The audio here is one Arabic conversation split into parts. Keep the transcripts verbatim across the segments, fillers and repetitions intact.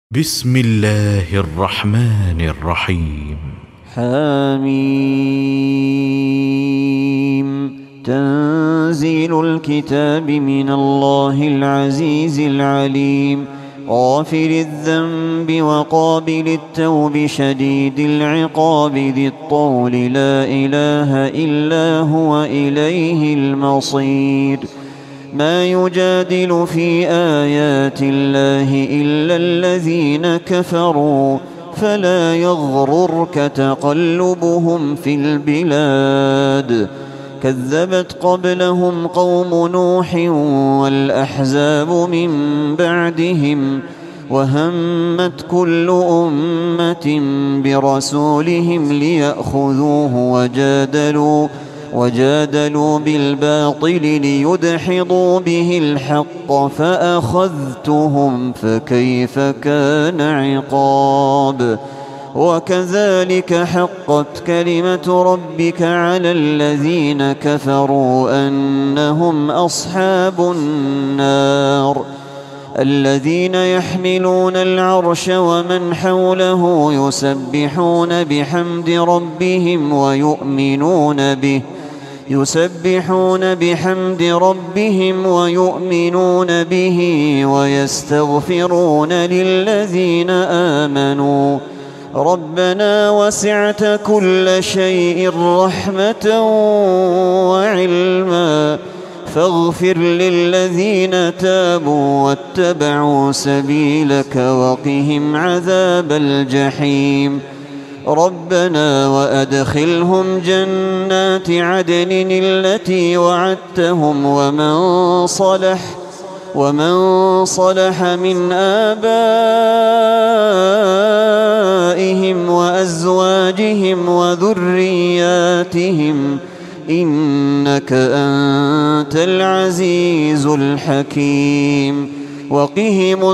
بسم الله الرحمن الرحيم. حميم. تنزيل الكتاب من الله العزيز العليم، غافر الذنب وقابل التوب شديد العقاب ذي الطول، لا إله إلا هو إليه المصير. ما يجادل في آيات الله إلا الذين كفروا، فلا يغررك تقلبهم في البلاد. كذبت قبلهم قوم نوح والأحزاب من بعدهم، وهمت كل أمة برسولهم ليأخذوه، وجادلوا وجادلوا بالباطل ليدحضوا به الحق، فأخذتهم فكيف كان عقاب. وكذلك حقت كلمة ربك على الذين كفروا أنهم أصحاب النار. الذين يحملون العرش ومن حوله يسبحون بحمد ربهم ويؤمنون به يسبحون بحمد ربهم ويؤمنون به ويستغفرون للذين آمنوا ربنا وسعت كل شيء رحمة وعلما، فاغفر للذين تابوا واتبعوا سبيلك وقهم عذاب الجحيم. ربنا وأدخلهم جنات عدن التي وعدتهم ومن صلح ومن صلح من آبائهم وأزواجهم وذرياتهم، إنك أنت العزيز الحكيم. وقهم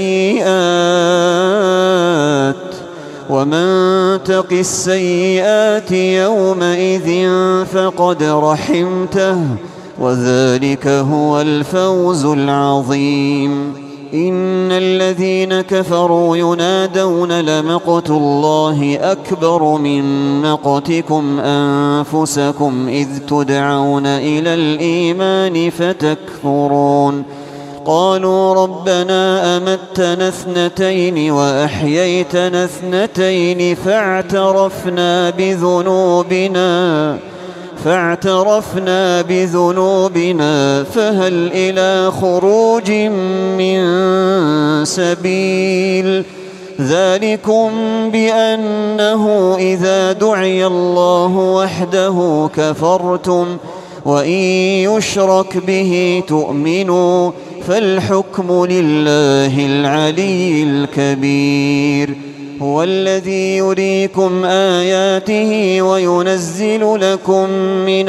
السيئات، ومن تق السيئات يومئذ فقد رحمته، وذلك هو الفوز العظيم. إن الذين كفروا ينادون لمقت الله أكبر من مقتكم أنفسكم إذ تدعون إلى الإيمان فتكفرون. قالوا ربنا أمتنا اثنتين وأحييتنا اثنتين فاعترفنا بذنوبنا فاعترفنا بذنوبنا فهل إلى خروج من سبيل. ذلكم بأنه إذا دعي الله وحده كفرتم، وإن يشرك به تؤمنوا، فالحكم لله العلي الكبير. هو الذي يريكم آياته وينزل لكم من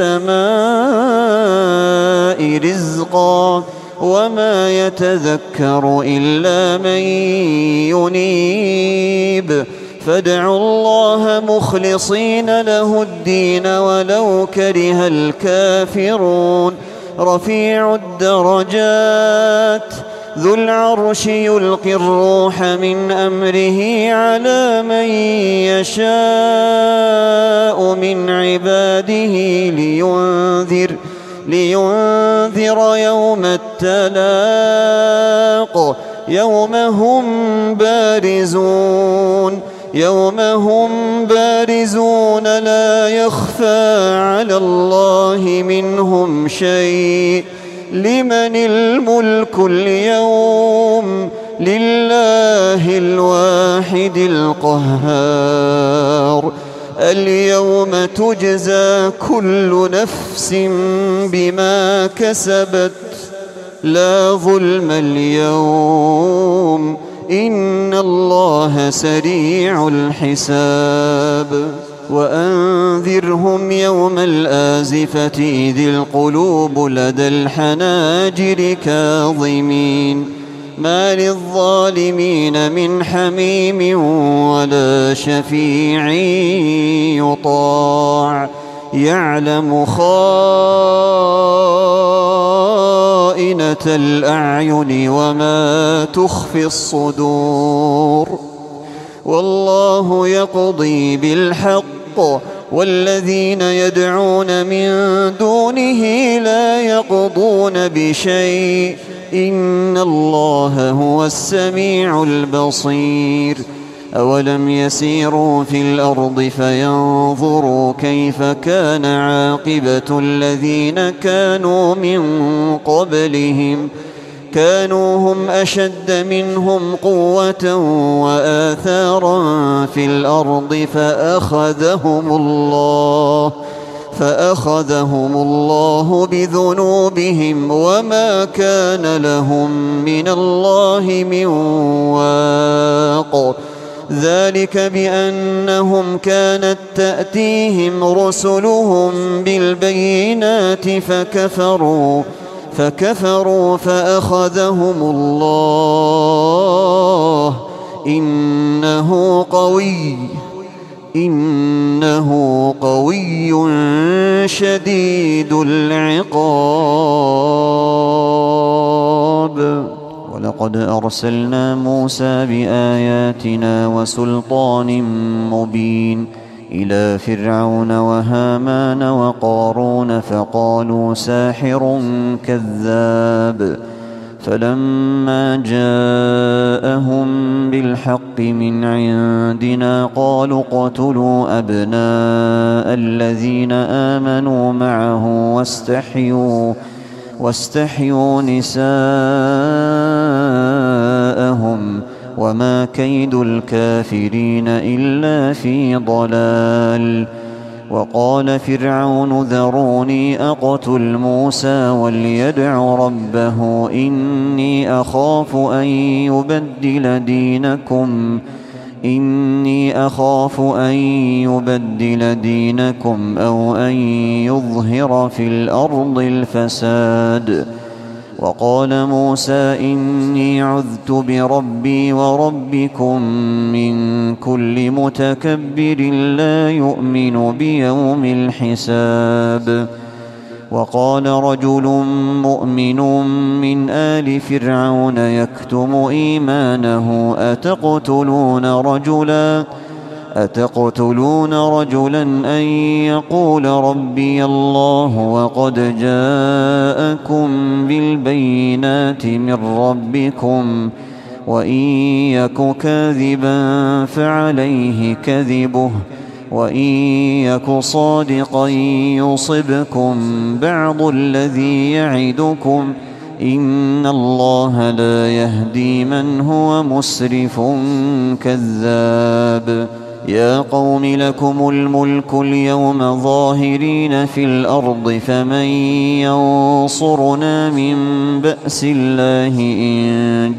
السماء رزقا، وما يتذكر إلا من ينيب. فادعوا الله مخلصين له الدين ولو كره الكافرون. رفيع الدرجات ذو العرش يلقي الروح من أمره على من يشاء من عباده لينذر لينذر يوم التلاق، يوم هم بارزون يوم هم بارزون لا يخفى على الله منهم شيء. لمن الملك اليوم؟ لله الواحد القهار. اليوم تجزى كل نفس بما كسبت، لا ظلم اليوم، إن الله سريع الحساب. وأنذرهم يوم الآزفة إذ القلوب لدى الحناجر كاظمين، ما للظالمين من حميم ولا شفيع يطاع. يعلم خائنة خائنة الأعين وما تخفي الصدور. والله يقضي بالحق والذين يدعون من دونه لا يقضون بشيء إن الله هو السميع البصير. أولم يسيروا في الأرض فينظروا كيف كان عاقبة الذين كانوا من قبلهم كانوا هم أشد منهم قوة وآثارا في الأرض فأخذهم الله فأخذهم الله بذنوبهم وما كان لهم من الله من واق. ذلك بأنهم كانت تأتيهم رسلهم بالبينات فكفروا فكفروا فأخذهم الله إنه قوي إنه قوي شديد العقاب. ولقد أرسلنا موسى بآياتنا وسلطان مبين إلى فرعون وهامان وقارون فقالوا ساحر كذاب. فلما جاءهم بالحق من عندنا قالوا اقتلوا أبناء الذين آمنوا معه واستحيوا واستحيوا نساءهم وما كيد الكافرين إلا في ضلال. وقال فرعون ذروني أقتل موسى وليدع ربه إني أخاف أن يبدل دينكم إني أخاف أن يبدل دينكم أو أن يظهر في الأرض الفساد. وقال موسى إني عذت بربي وربكم من كل متكبر لا يؤمن بيوم الحساب. وقال رجل مؤمن من آل فرعون يكتم إيمانه أتقتلون رجلا أتقتلون رجلا أن يقول ربي الله وقد جاءكم بالبينات من ربكم وإن يك كاذبا فعليه كذبه وإن يك صادقا يصبكم بعض الذي يعدكم إن الله لا يهدي من هو مسرف كذاب. يا قوم لكم الملك اليوم ظاهرين في الأرض فمن ينصرنا من بأس الله إن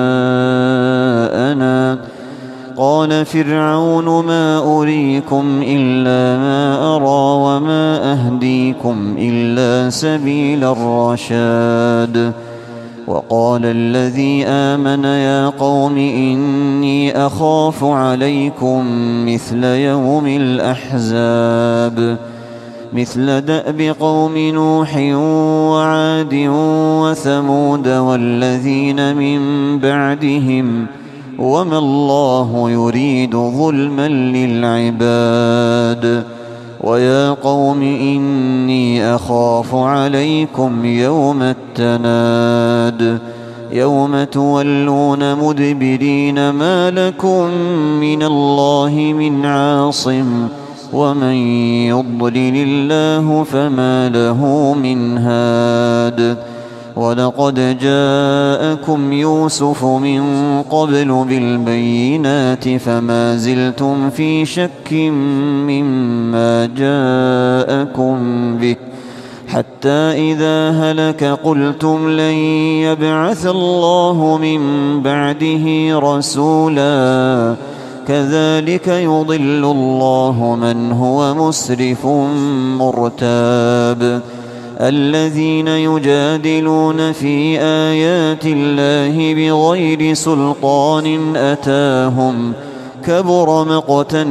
جاءنا. قال فرعون ما أريكم إلا ما أرى وما أهديكم إلا سبيل الرشاد. وقال الذي آمن يا قوم إني أخاف عليكم مثل يوم الأحزاب مثل دأب قوم نوح وعاد وثمود والذين من بعدهم وما الله يريد ظلما للعباد. ويا قوم إني أخاف عليكم يوم التناد يوم تولون مدبرين ما لكم من الله من عاصم ومن يضلل الله فما له من هاد. ولقد جاءكم يوسف من قبل بالبينات فما زلتم في شك مما جاءكم به حتى إذا هلك قلتم لن يبعث الله من بعده رسولا كذلك يضل الله من هو مسرف مرتاب. الذين يجادلون في آيات الله بغير سلطان أتاهم كبر مقتا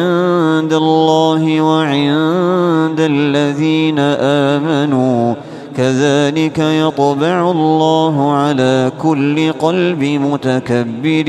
عند الله وعند الذين آمنوا كذلك يطبع الله على كل قلب متكبر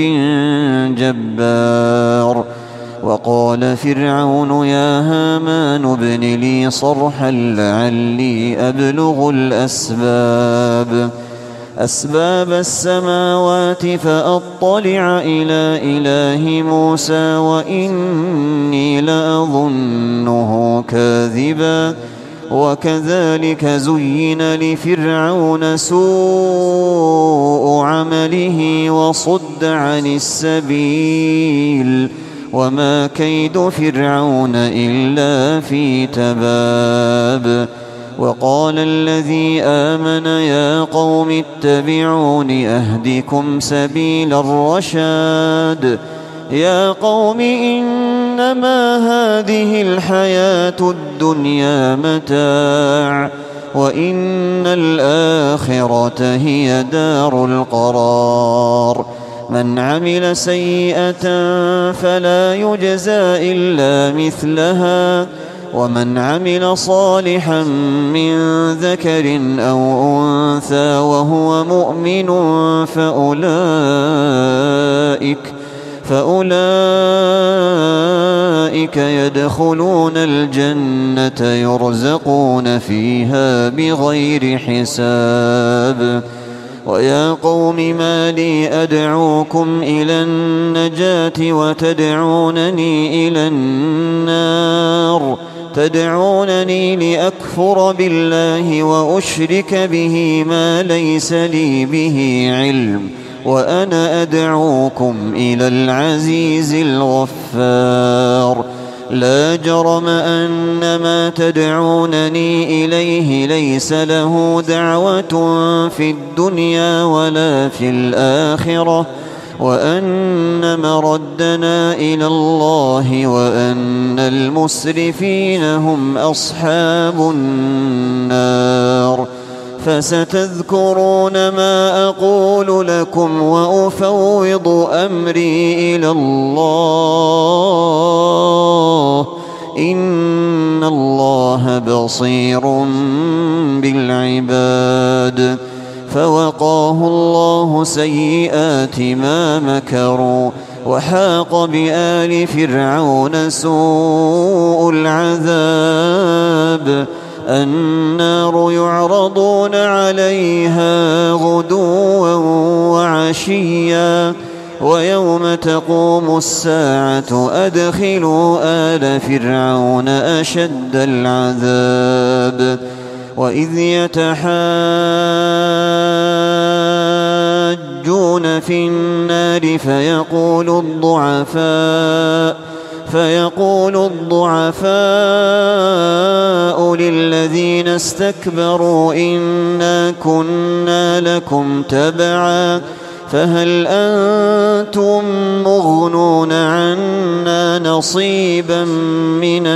جبار. وقال فرعون يا هامان ابن لي صرحا لعلي أبلغ الأسباب أسباب السماوات فأطلع إلى إله موسى وإني لأظنه كاذبا. وكذلك زين لفرعون سوء عمله وصد عن السبيل وما كيد فرعون إلا في تباب. وقال الذي آمن يا قوم اتبعون أهدكم سبيل الرشاد. يا قوم إنما هذه الحياة الدنيا متاع وإن الآخرة هي دار القرار. من عمل سيئة فلا يجزى إلا مثلها ومن عمل صالحا من ذكر أو أنثى وهو مؤمن فأولئك فأولئك يدخلون الجنة يرزقون فيها بغير حساب. ويا قوم ما لي أدعوكم إلى النجاة وتدعونني إلى النار تدعونني لأكفر بالله وأشرك به ما ليس لي به علم وأنا أدعوكم إلى العزيز الغفار. لا جرم أن ما تدعونني إليه ليس له دعوة في الدنيا ولا في الآخرة وأن مردنا إلى الله وأن المسرفين هم أصحاب النار. فستذكرون ما أقول لكم وأفوض أمري إلى الله إن الله بصير بالعباد. فوقاه الله سيئات ما مكروا وحاق بآل فرعون سوء العذاب. النار يعرضون عليها غدوا وعشيا ويوم تقوم الساعة أدخلوا آل فرعون أشد العذاب. وإذ يتحاجون في النار فيقول الضعفاء فيقول الضعفاء للذين استكبروا إنا كنا لكم تبعا فهل أنتم مغنون عنا نصيبا من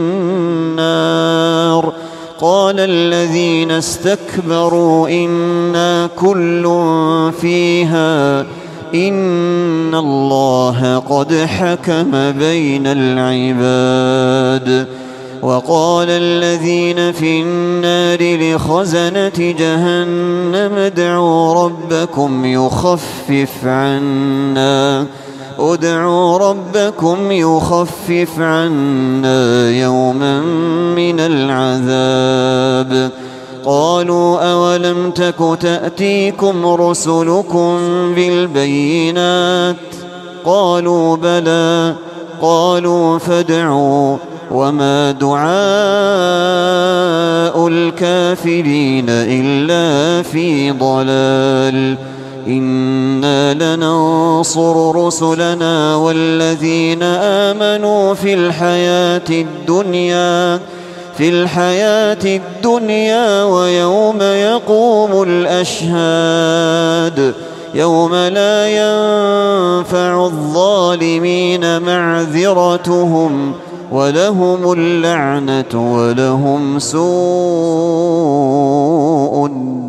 النار. قال الذين استكبروا إنا كل فيها إن الله قد حكم بين العباد. وقال الذين في النار لخزنة جهنم ادعوا ربكم يخفف عنا ادعوا ربكم يخفف عنا يوما من العذاب. قالوا أولم تك تأتيكم رسلكم بالبينات قالوا بلى قالوا فادعوا وما دعاء الكافرين إلا في ضلال. إنا لننصر رسلنا والذين آمنوا في الحياة الدنيا في الحياة الدنيا ويوم يقوم الأشهاد يوم لا ينفع الظالمين معذرتهم ولهم اللعنة ولهم سوء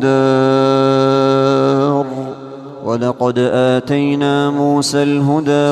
الدار. ولقد آتينا موسى الهدى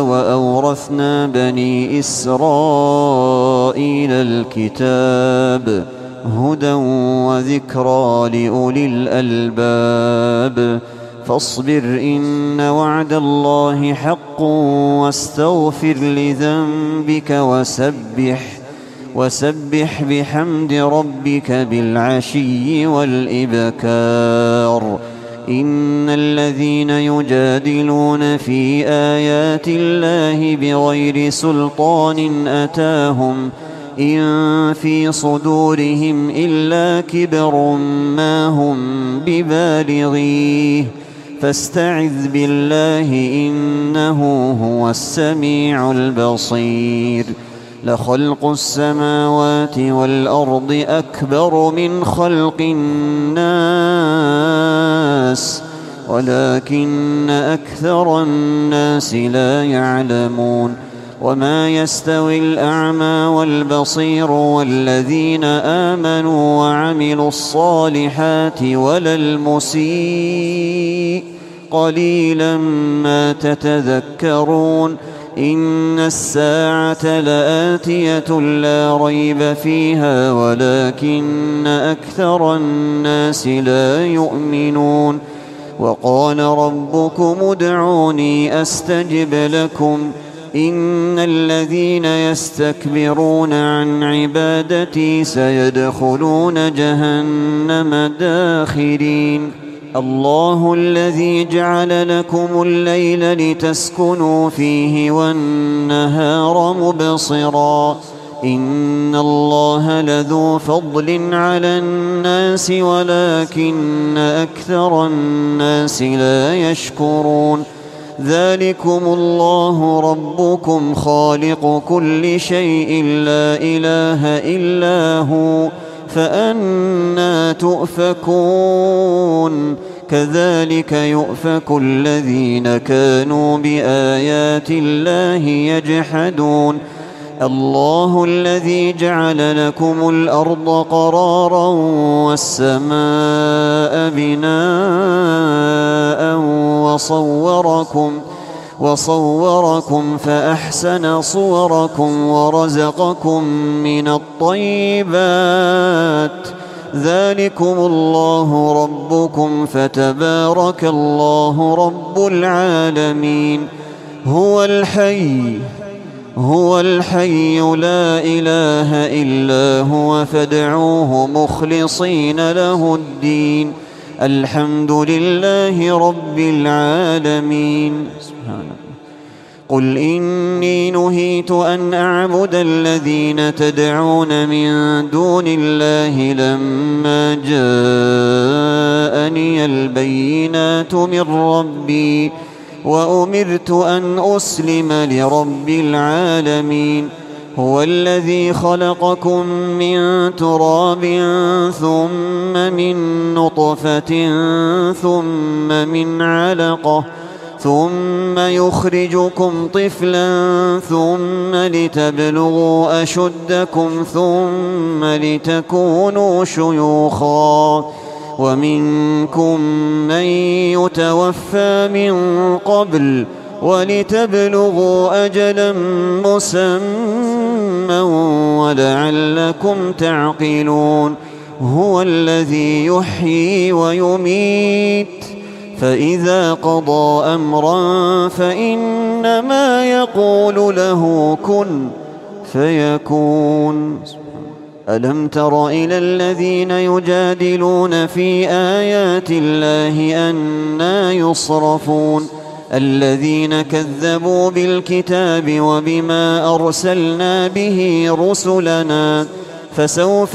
وأورثنا بني إسرائيل الكتاب هدى وذكرى لأولي الألباب. فاصبر إن وعد الله حق واستغفر لذنبك وسبح وسبح بحمد ربك بالعشي والإبكار. إن الذين يجادلون في آيات الله بغير سلطان أتاهم إن في صدورهم إلا كبر ما هم ببالغيه فاستعذ بالله إنه هو السميع البصير. لخلق السماوات والأرض أكبر من خلق الناس ولكن أكثر الناس لا يعلمون. وما يستوي الأعمى والبصير والذين آمنوا وعملوا الصالحات ولا المسيء قليلا ما تتذكرون. إن الساعة لآتية لا ريب فيها ولكن أكثر الناس لا يؤمنون. وقال ربكم ادعوني أستجب لكم إن الذين يستكبرون عن عبادتي سيدخلون جهنم داخرين. الله الذي جعل لكم الليل لتسكنوا فيه والنهار مبصرا إن الله لذو فضل على الناس ولكن أكثر الناس لا يشكرون. ذلكم الله ربكم خالق كل شيء لا إله إلا هو فأنى تؤفكون. كذلك يؤفك الذين كانوا بآيات الله يجحدون. الله الذي جعل لكم الأرض قرارا والسماء بناء وصوركم وصوركم فأحسن صوركم ورزقكم من الطيبات. ذلكم الله ربكم فتبارك الله رب العالمين. هو الحي هو الحي لا إله إلا هو فادعوه مخلصين له الدين. الحمد لله رب العالمين. قل إني نهيت أن أعبد الذين تدعون من دون الله لما جاءني البينات من ربي وأمرت أن أسلم لرب العالمين. هو الذي خلقكم من تراب ثم من نطفة ثم من علقة ثم يخرجكم طفلا ثم لتبلغوا أشدكم ثم لتكونوا شيوخا ومنكم من يتوفى من قبل ولتبلغوا أجلا مسمى ولعلكم تعقلون. هو الذي يحيي ويميت فإذا قضى أمرا فإنما يقول له كن فيكون. ألم تر إلى الذين يجادلون في آيات الله أنى يصرفون الذين كذبوا بالكتاب وبما أرسلنا به رسلنا فسوف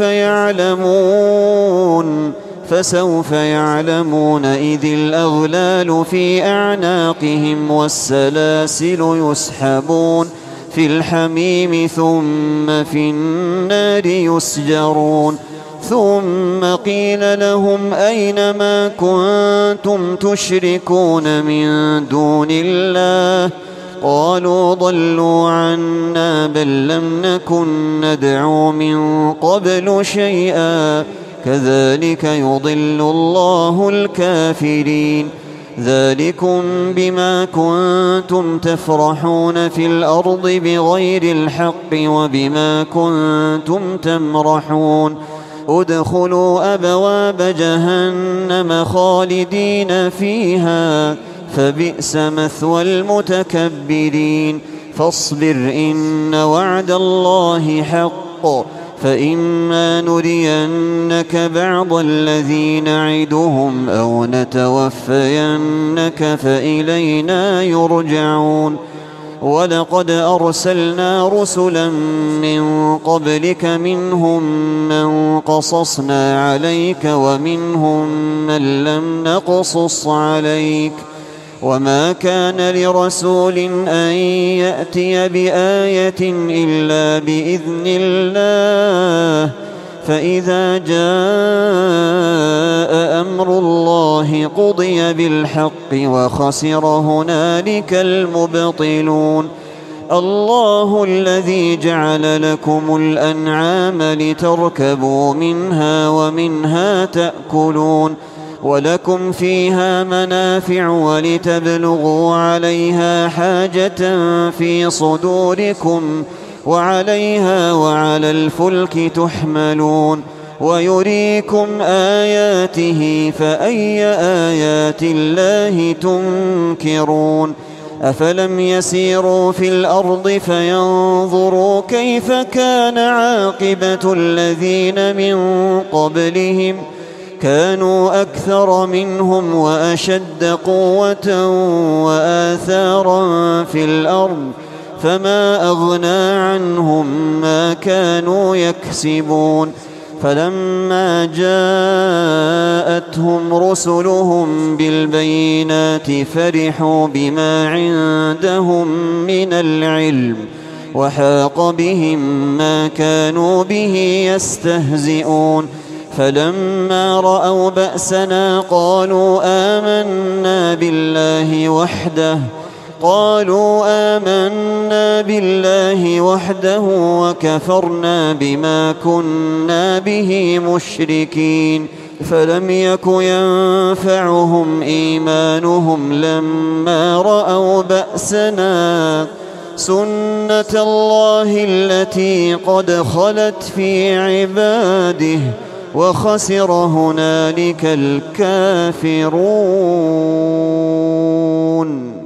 يعلمون فسوف يعلمون إذ الأغلال في أعناقهم والسلاسل يسحبون في الحميم ثم في النار يسجرون. ثم قيل لهم أين ما كنتم تشركون من دون الله قالوا ضلوا عنا بل لم نكن ندعو من قبل شيئا كذلك يضل الله الكافرين. ذلكم بما كنتم تفرحون في الأرض بغير الحق وبما كنتم تمرحون ادخلوا أبواب جهنم خالدين فيها فبئس مثوى المتكبرين فاصبر إن وعد الله حق فإما نرينك بعض الذي نعدهم أو نتوفينك فإلينا يرجعون ولقد أرسلنا رسلا من قبلك منهم من قصصنا عليك ومنهم من لم نقصص عليك وما كان لرسول أن يأتي بآية إلا بإذن الله فإذا جاء أمر الله قضي بالحق وخسر هنالك المبطلون الله الذي جعل لكم الأنعام لتركبوا منها ومنها تأكلون ولكم فيها منافع ولتبلغوا عليها حاجة في صدوركم وعليها وعلى الفلك تحملون ويريكم آياته فأي آيات الله تنكرون أفلم يسيروا في الأرض فينظروا كيف كان عاقبة الذين من قبلهم كانوا أكثر منهم وأشد قوة وآثارا في الأرض فما أغنى عنهم ما كانوا يكسبون فلما جاءتهم رسلهم بالبينات فرحوا بما عندهم من العلم وحاق بهم ما كانوا به يستهزئون فلما رأوا بأسنا قالوا آمنا بالله وحده قالوا آمنا بالله وحده وكفرنا بما كنا به مشركين فلم يك ينفعهم إيمانهم لما رأوا بأسنا سنة الله التي قد خلت في عباده وخسر هنالك الكافرون.